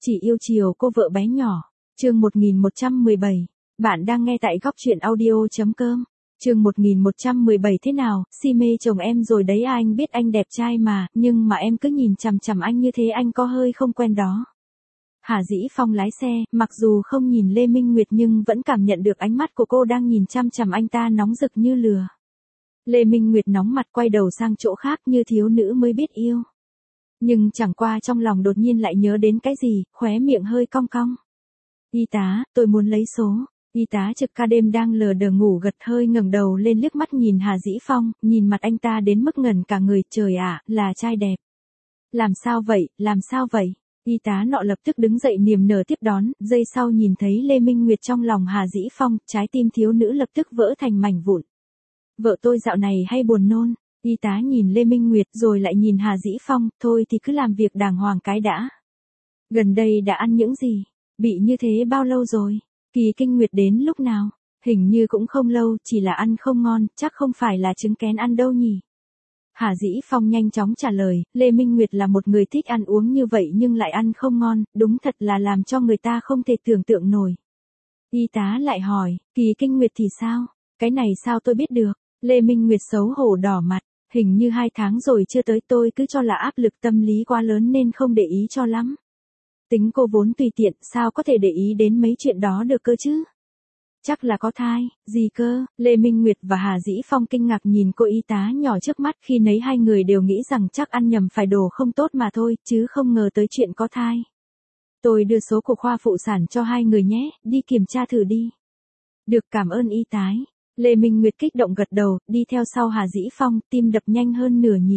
Chỉ yêu chiều cô vợ bé nhỏ. Chương 1117. Bạn đang nghe tại góc truyện audio.com. Chương 1117 thế nào, si mê chồng em rồi đấy à, anh biết anh đẹp trai mà, nhưng mà em cứ nhìn chằm chằm anh như thế anh có hơi không quen đó. Hà Dĩ Phong lái xe, mặc dù không nhìn Lê Minh Nguyệt nhưng vẫn cảm nhận được ánh mắt của cô đang nhìn chằm chằm anh ta nóng rực như lửa. Lê Minh Nguyệt nóng mặt quay đầu sang chỗ khác như thiếu nữ mới biết yêu. Nhưng chẳng qua trong lòng đột nhiên lại nhớ đến cái gì, khóe miệng hơi cong cong. Y tá, tôi muốn lấy số. Y tá trực ca đêm đang lờ đờ ngủ gật hơi ngẩng đầu lên liếc mắt nhìn Hà Dĩ Phong, nhìn mặt anh ta đến mức ngẩn cả người, trời ạ, là trai đẹp. Làm sao vậy, làm sao vậy? Y tá nọ lập tức đứng dậy niềm nở tiếp đón, giây sau nhìn thấy Lê Minh Nguyệt trong lòng Hà Dĩ Phong, trái tim thiếu nữ lập tức vỡ thành mảnh vụn. Vợ tôi dạo này hay buồn nôn. Y tá nhìn Lê Minh Nguyệt rồi lại nhìn Hà Dĩ Phong, thôi thì cứ làm việc đàng hoàng cái đã. Gần đây đã ăn những gì? Bị như thế bao lâu rồi? Kỳ kinh nguyệt đến lúc nào? Hình như cũng không lâu, chỉ là ăn không ngon, chắc không phải là trứng kén ăn đâu nhỉ? Hà Dĩ Phong nhanh chóng trả lời, Lê Minh Nguyệt là một người thích ăn uống như vậy nhưng lại ăn không ngon, đúng thật là làm cho người ta không thể tưởng tượng nổi. Y tá lại hỏi, kỳ kinh nguyệt thì sao? Cái này sao tôi biết được? Lê Minh Nguyệt xấu hổ đỏ mặt, hình như 2 tháng rồi chưa tới, tôi cứ cho là áp lực tâm lý quá lớn nên không để ý cho lắm. Tính cô vốn tùy tiện, sao có thể để ý đến mấy chuyện đó được cơ chứ? Chắc là có thai, gì cơ? Lê Minh Nguyệt và Hà Dĩ Phong kinh ngạc nhìn cô y tá nhỏ trước mắt, khi nấy hai người đều nghĩ rằng chắc ăn nhầm phải đồ không tốt mà thôi, chứ không ngờ tới chuyện có thai. Tôi đưa số của khoa phụ sản cho hai người nhé, đi kiểm tra thử đi. Được, cảm ơn y tá. Lê Minh Nguyệt kích động gật đầu, đi theo sau Hà Dĩ Phong, tim đập nhanh hơn nửa nhịp.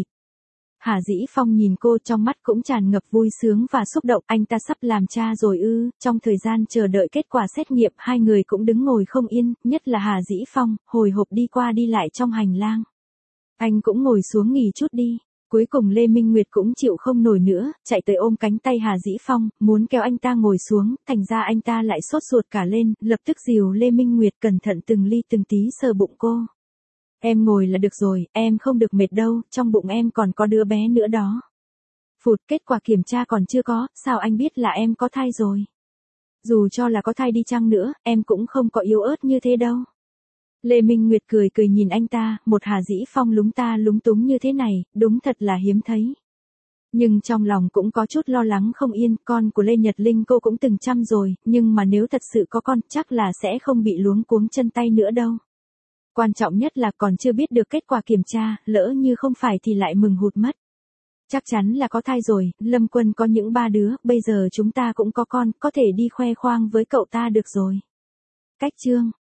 Hà Dĩ Phong nhìn cô, trong mắt cũng tràn ngập vui sướng và xúc động, anh ta sắp làm cha rồi ư? Trong thời gian chờ đợi kết quả xét nghiệm, hai người cũng đứng ngồi không yên, nhất là Hà Dĩ Phong, hồi hộp đi qua đi lại trong hành lang. Anh cũng ngồi xuống nghỉ chút đi. Cuối cùng Lê Minh Nguyệt cũng chịu không nổi nữa, chạy tới ôm cánh tay Hà Dĩ Phong, muốn kéo anh ta ngồi xuống, thành ra anh ta lại sốt ruột cả lên, lập tức dìu Lê Minh Nguyệt cẩn thận từng ly từng tí sờ bụng cô. Em ngồi là được rồi, em không được mệt đâu, trong bụng em còn có đứa bé nữa đó. Phụt, kết quả kiểm tra còn chưa có, sao anh biết là em có thai rồi? Dù cho là có thai đi chăng nữa, em cũng không có yếu ớt như thế đâu. Lê Minh Nguyệt cười cười nhìn anh ta, một Hà Dĩ Phong lúng ta lúng túng như thế này, đúng thật là hiếm thấy. Nhưng trong lòng cũng có chút lo lắng không yên, con của Lê Nhật Linh cô cũng từng chăm rồi, nhưng mà nếu thật sự có con, chắc là sẽ không bị luống cuống chân tay nữa đâu. Quan trọng nhất là còn chưa biết được kết quả kiểm tra, lỡ như không phải thì lại mừng hụt mất. Chắc chắn là có thai rồi, Lâm Quân có những 3 đứa, bây giờ chúng ta cũng có con, có thể đi khoe khoang với cậu ta được rồi. Cách chương